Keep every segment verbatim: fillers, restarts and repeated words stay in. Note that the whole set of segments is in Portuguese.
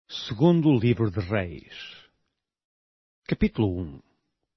Segundo livro de Reis, capítulo um.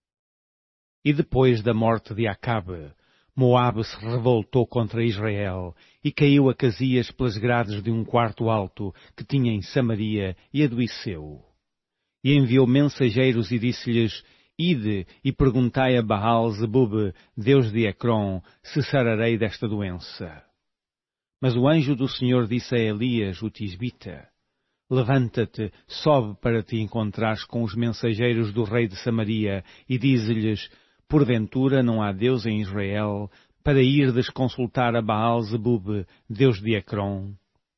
E depois da morte de Acabe, Moabe se revoltou contra Israel e caiu a Casias pelas grades de um quarto alto que tinha em Samaria e adoeceu. E enviou mensageiros e disse-lhes: Ide e perguntai a Baal-zebub, deus de Ecrom, se sararei desta doença. Mas o anjo do Senhor disse a Elias, o tisbita: Levanta-te, sobe para te encontrares com os mensageiros do rei de Samaria e dize-lhes: Porventura não há Deus em Israel, para irdes consultar a Baal-zebub, deus de Ecrom?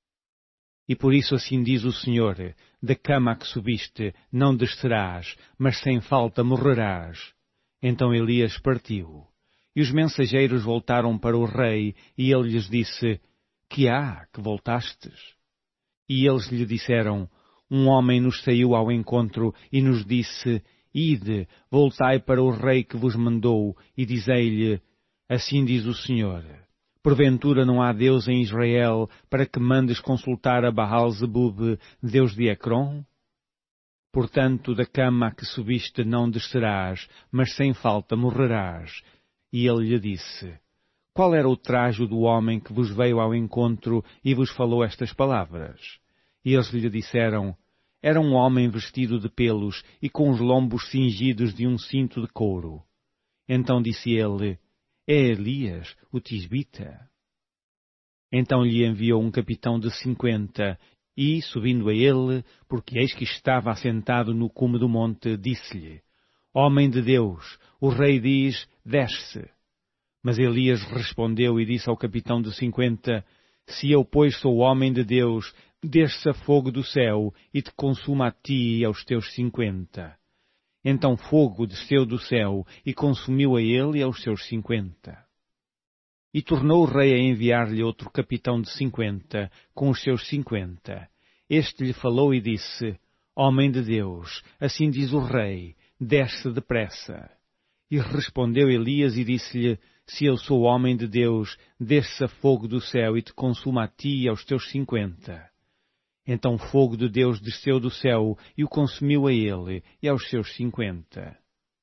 E por isso assim diz o Senhor: da cama a que subiste não descerás, mas sem falta morrerás. Então Elias partiu. E os mensageiros voltaram para o rei, e ele lhes disse: Que há que voltastes? E eles lhe disseram: Um homem nos saiu ao encontro e nos disse: Ide, voltai para o rei que vos mandou, e dizei-lhe: Assim diz o Senhor: Porventura não há Deus em Israel, para que mandes consultar a Baal-zebub, deus de Ecrom? Portanto, da cama a que subiste não descerás, mas sem falta morrerás. E ele lhe disse: Qual era o trajo do homem que vos veio ao encontro e vos falou estas palavras? E eles lhe disseram: Era um homem vestido de pelos e com os lombos cingidos de um cinto de couro. Então disse ele: É Elias, o tisbita. Então lhe enviou um capitão de cinquenta e, subindo a ele, porque eis que estava assentado no cume do monte, disse-lhe: Homem de Deus, o rei diz: Desce. Mas Elias respondeu e disse ao capitão de cinquenta: Se eu, pois, sou homem de Deus, desça fogo do céu e te consuma a ti e aos teus cinquenta. Então fogo desceu do céu e consumiu a ele e aos seus cinquenta. E tornou o rei a enviar-lhe outro capitão de cinquenta, com os seus cinquenta. Este lhe falou e disse: Homem de Deus, assim diz o rei, desce depressa. E respondeu Elias e disse-lhe: Se eu sou homem de Deus, desça fogo do céu e te consuma a ti e aos teus cinquenta. Então fogo de Deus desceu do céu e o consumiu a ele e aos seus cinquenta.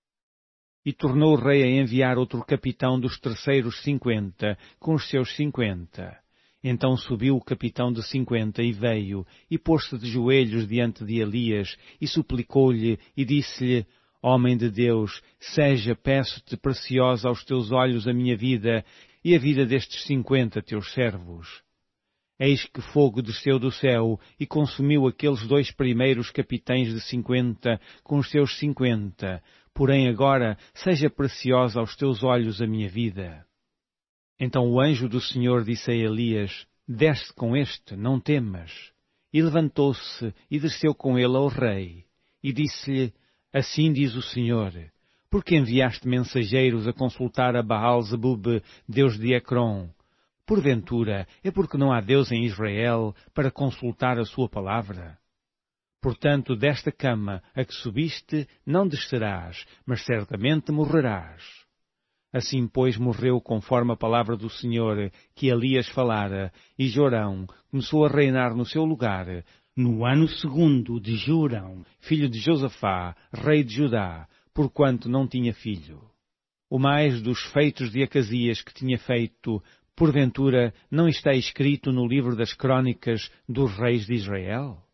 E tornou o rei a enviar outro capitão dos terceiros cinquenta, com os seus cinquenta. Então subiu o capitão de cinquenta e veio, e pôs-se de joelhos diante de Elias, e suplicou-lhe, e disse-lhe: Homem de Deus, seja, peço-te, preciosa aos teus olhos a minha vida, e a vida destes cinquenta teus servos. Eis que fogo desceu do céu e consumiu aqueles dois primeiros capitães de cinquenta com os seus cinquenta. Porém agora seja preciosa aos teus olhos a minha vida. Então o anjo do Senhor disse a Elias: Desce com este, não temas. E levantou-se e desceu com ele ao rei. E disse-lhe: Assim diz o Senhor: Por que enviaste mensageiros a consultar a Baal-zebub, deus de Ecrom? Porventura, é porque não há Deus em Israel para consultar a sua palavra? Portanto, desta cama a que subiste não descerás, mas certamente morrerás. Assim, pois, morreu conforme a palavra do Senhor que Elias falara, e Jorão começou a reinar no seu lugar, no ano segundo de Jorão, filho de Josafá, rei de Judá, porquanto não tinha filho. O mais dos feitos de Acasias que tinha feito, porventura, não está escrito no livro das crônicas dos reis de Israel?